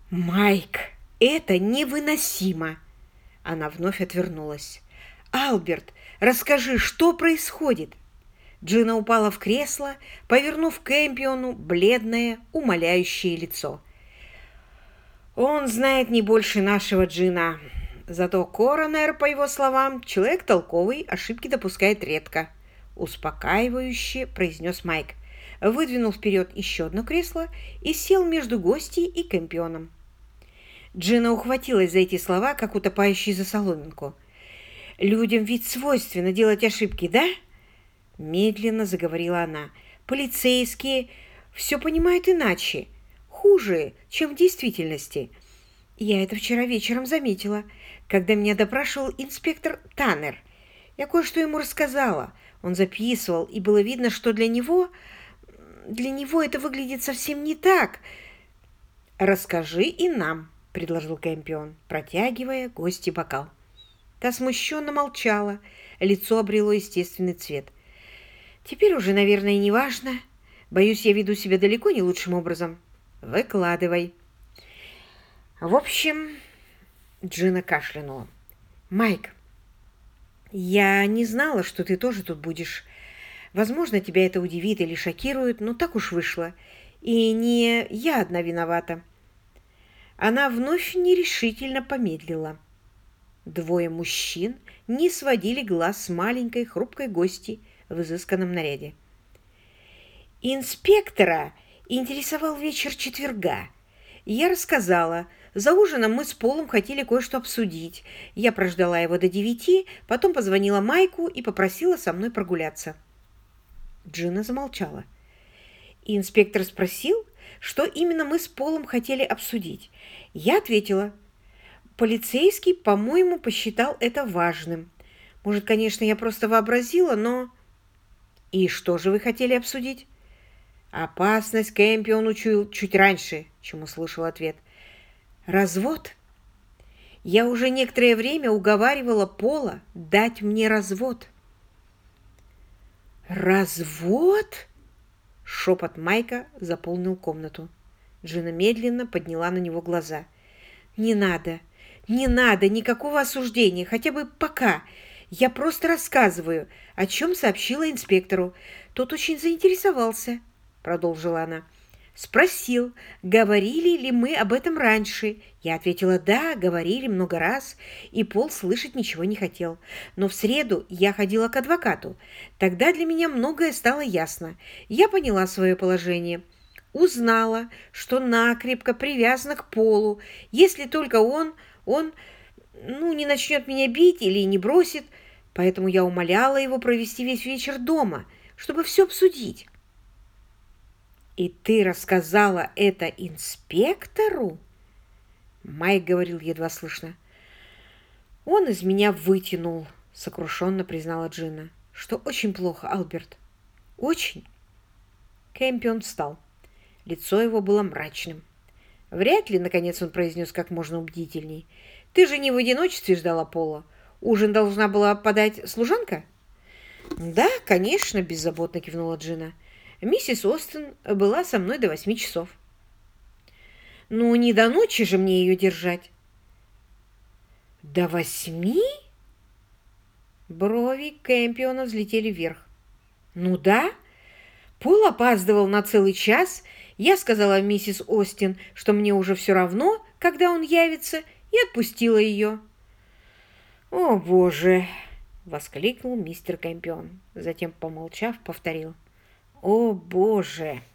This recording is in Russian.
«Майк, это невыносимо!» Она вновь отвернулась. «Алберт, расскажи, что происходит?» Джина упала в кресло, повернув к Эмпиону бледное, умоляющее лицо. «Он знает не больше нашего, Джина. Зато коронер, по его словам, человек толковый, ошибки допускает редко», — успокаивающе произнес Майк. Выдвинул вперед еще одно кресло и сел между гостьей и Кэмпионом. Джина ухватилась за эти слова, как утопающий за соломинку. «Людям ведь свойственно делать ошибки, да?» Медленно заговорила она. «Полицейские все понимают иначе, хуже, чем в действительности. Я это вчера вечером заметила, когда меня допрашивал инспектор Таннер. Я кое-что ему рассказала. Он записывал, и было видно, что для него это выглядит совсем не так. «Расскажи и нам», — предложил Кэмпион, протягивая гости бокал. Та смущенно молчала, лицо обрело естественный цвет. «Теперь уже, наверное, не важно. Боюсь, я веду себя далеко не лучшим образом. Выкладывай». «В общем...» — Джина кашлянула. «Майк, я не знала, что ты тоже тут будешь. Возможно, тебя это удивит или шокирует, но так уж вышло. И не я одна виновата». Она вновь нерешительно помедлила. Двое мужчин не сводили глаз с маленькой хрупкой гости в изысканном наряде. «Инспектора интересовал вечер четверга. Я рассказала. За ужином мы с Полом хотели кое-что обсудить. Я прождала его до 9, потом позвонила Майку и попросила со мной прогуляться». Джина замолчала. И инспектор спросил, что именно мы с Полом хотели обсудить. Я ответила. Полицейский, по-моему, посчитал это важным. Может, конечно, я просто вообразила, но... «И что же вы хотели обсудить?» «Опасность Кэмпион учуял чуть раньше, чем услышал ответ. Развод. Я уже некоторое время уговаривала Пола дать мне развод». «Развод?» Шепот Майка заполнил комнату. Джина медленно подняла на него глаза. «Не надо, не надо никакого осуждения, хотя бы пока. Я просто рассказываю, о чем сообщила инспектору. Тот очень заинтересовался», — продолжила она. «Спросил, говорили ли мы об этом раньше. Я ответила, да, говорили много раз, и Пол слышать ничего не хотел. Но в среду я ходила к адвокату. Тогда для меня многое стало ясно. Я поняла свое положение. Узнала, что накрепко привязана к Полу, если только он не начнет меня бить или не бросит. Поэтому я умоляла его провести весь вечер дома, чтобы все обсудить». «И ты рассказала это инспектору?» Майк говорил едва слышно. «Он из меня вытянул», — сокрушенно признала Джина. «Что очень плохо, Алберт. Очень». Кэмпион встал. Лицо его было мрачным. «Вряд ли, наконец, он произнес как можно убедительней. Ты же не в одиночестве ждала Пола. Ужин должна была подать служанка?» «Да, конечно», — беззаботно кивнула Джина. «Миссис Остин была со мной до 8 часов». «Ну, не до ночи же мне ее держать». «До 8?» Брови Кэмпиона взлетели вверх. «Ну да. Пол опаздывал на целый час. Я сказала миссис Остин, что мне уже все равно, когда он явится, и отпустила ее». «О, Боже!» — воскликнул мистер Кэмпион. Затем, помолчав, повторил. «О, Боже!»